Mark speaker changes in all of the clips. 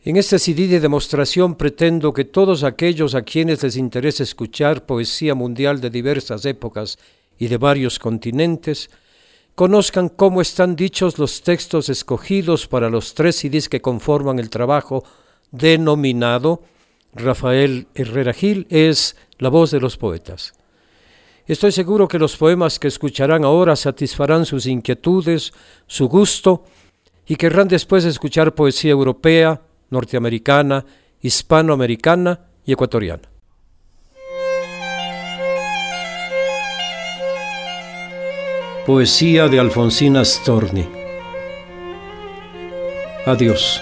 Speaker 1: En este CD de demostración pretendo que todos aquellos a quienes les interese escuchar poesía mundial de diversas épocas y de varios continentes, conozcan cómo están dichos los textos escogidos para los 3 CDs que conforman el trabajo denominado Rafael Herrera Gil es La voz de los poetas. Estoy seguro que los poemas que escucharán ahora satisfarán sus inquietudes, su gusto, y querrán después escuchar poesía europea, norteamericana, hispanoamericana y ecuatoriana. Poesía de Alfonsina Storni. Adiós.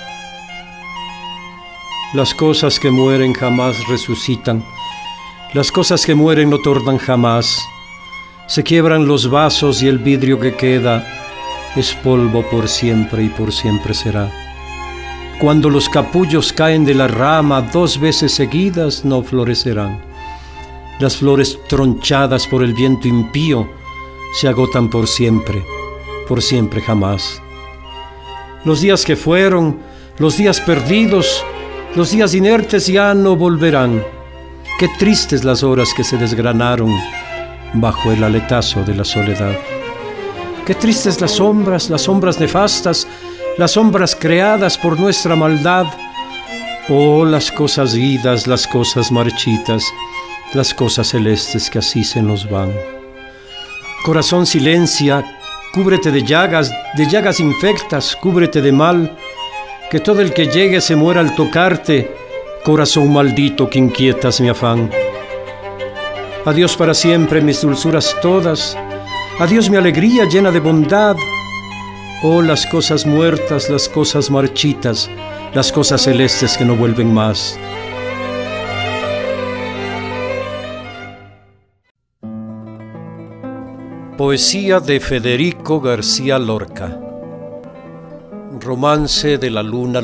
Speaker 1: Las cosas que mueren jamás resucitan. Las cosas que mueren no tornan jamás. Se quiebran los vasos y el vidrio que queda es polvo por siempre y por siempre será. Cuando los capullos caen de la rama 2 veces seguidas no florecerán. Las flores tronchadas por el viento impío se agotan por siempre jamás. Los días que fueron, los días perdidos, los días inertes ya no volverán. Qué tristes las horas que se desgranaron bajo el aletazo de la soledad. Qué tristes las sombras nefastas, las sombras creadas por nuestra maldad. Oh, las cosas idas, las cosas marchitas, las cosas celestes que así se nos van. Corazón, silencia, cúbrete de llagas infectas, cúbrete de mal, que todo el que llegue se muera al tocarte, corazón maldito que inquietas mi afán. Adiós para siempre mis dulzuras todas, adiós mi alegría llena de bondad. Oh, las cosas muertas, las cosas marchitas, las cosas celestes que no vuelven más. Poesía de Federico García Lorca. Romance de la luna.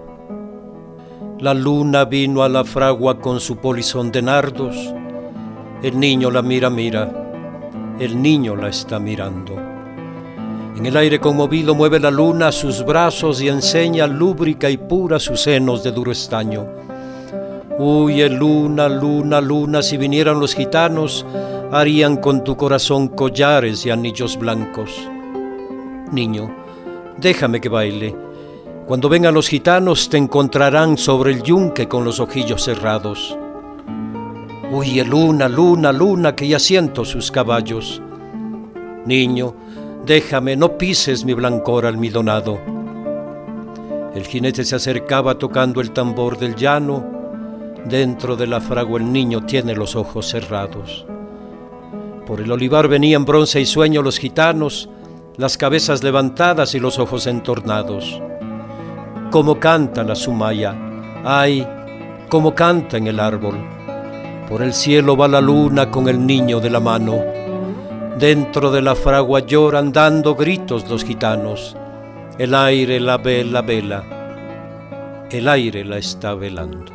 Speaker 1: La luna vino a la fragua con su polizón de nardos. El niño la mira, el niño la está mirando. En el aire conmovido mueve la luna sus brazos y enseña lúbrica y pura sus senos de duro estaño. Huye luna, si vinieran los gitanos, harían con tu corazón collares y anillos blancos. Niño, déjame que baile. Cuando vengan los gitanos te encontrarán sobre el yunque con los ojillos cerrados. Huye luna, que ya siento sus caballos. Niño, déjame, no pises mi blancor almidonado. El jinete se acercaba tocando el tambor del llano. Dentro de la fragua el niño tiene los ojos cerrados. Por el olivar venían bronce y sueño los gitanos, las cabezas levantadas y los ojos entornados. Cómo canta la sumaya, ay, cómo canta en el árbol. Por el cielo va la luna con el niño de la mano. Dentro de la fragua lloran dando gritos los gitanos. El aire la vela, el aire la está velando.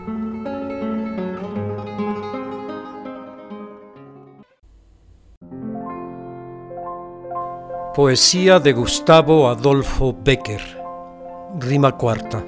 Speaker 1: Poesía de Gustavo Adolfo Bécquer. Rima cuarta.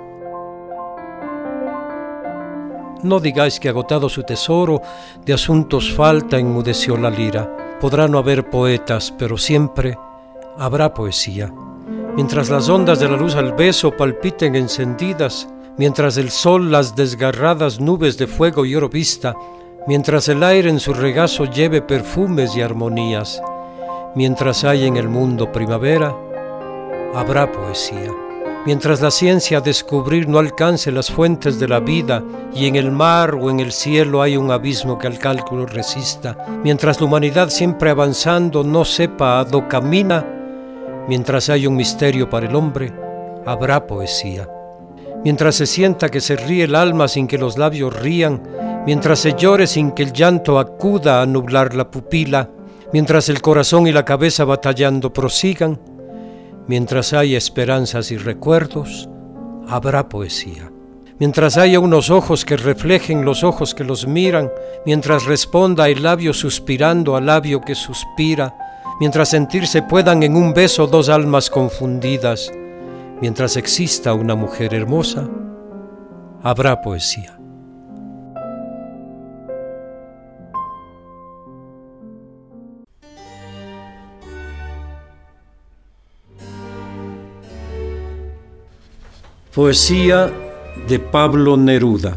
Speaker 1: No digáis que agotado su tesoro, de asuntos falta enmudeció la lira. Podrá no haber poetas, pero siempre habrá poesía. Mientras las ondas de la luz al beso palpiten encendidas, mientras el sol las desgarradas nubes de fuego y oro vista, mientras el aire en su regazo lleve perfumes y armonías, mientras hay en el mundo primavera, habrá poesía. Mientras la ciencia a descubrir no alcance las fuentes de la vida y en el mar o en el cielo hay un abismo que al cálculo resista, mientras la humanidad siempre avanzando no sepa a dónde camina, mientras hay un misterio para el hombre, habrá poesía. Mientras se sienta que se ríe el alma sin que los labios rían, mientras se llore sin que el llanto acuda a nublar la pupila, mientras el corazón y la cabeza batallando prosigan, mientras haya esperanzas y recuerdos, habrá poesía. Mientras haya unos ojos que reflejen los ojos que los miran, mientras responda el labio suspirando al labio que suspira, mientras sentirse puedan en un beso 2 almas confundidas, mientras exista una mujer hermosa, habrá poesía. Poesía de Pablo Neruda.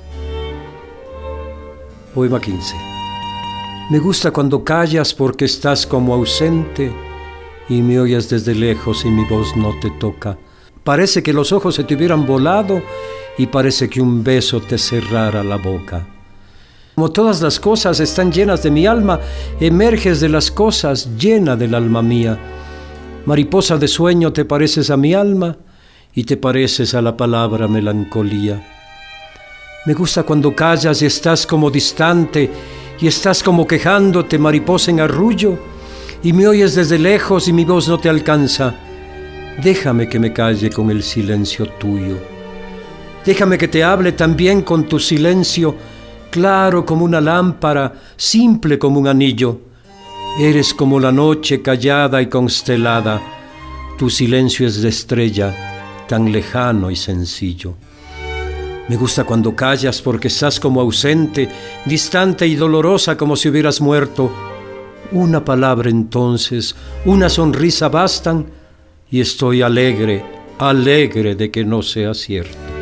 Speaker 1: Poema 15. Me gusta cuando callas porque estás como ausente y me oyes desde lejos y mi voz no te toca. Parece que los ojos se te hubieran volado y parece que un beso te cerrara la boca. Como todas las cosas están llenas de mi alma, emerges de las cosas llena del alma mía. Mariposa de sueño te pareces a mi alma y te pareces a la palabra melancolía. Me gusta cuando callas y estás como distante y estás como quejándote, mariposa en arrullo, y me oyes desde lejos y mi voz no te alcanza. Déjame que me calle con el silencio tuyo. Déjame que te hable también con tu silencio, claro como una lámpara, simple como un anillo. Eres como la noche callada y constelada. Tu silencio es de estrella, tan lejano y sencillo. Me gusta cuando callas porque estás como ausente, distante y dolorosa como si hubieras muerto. Una palabra entonces, una sonrisa bastan y estoy alegre, alegre de que no sea cierto.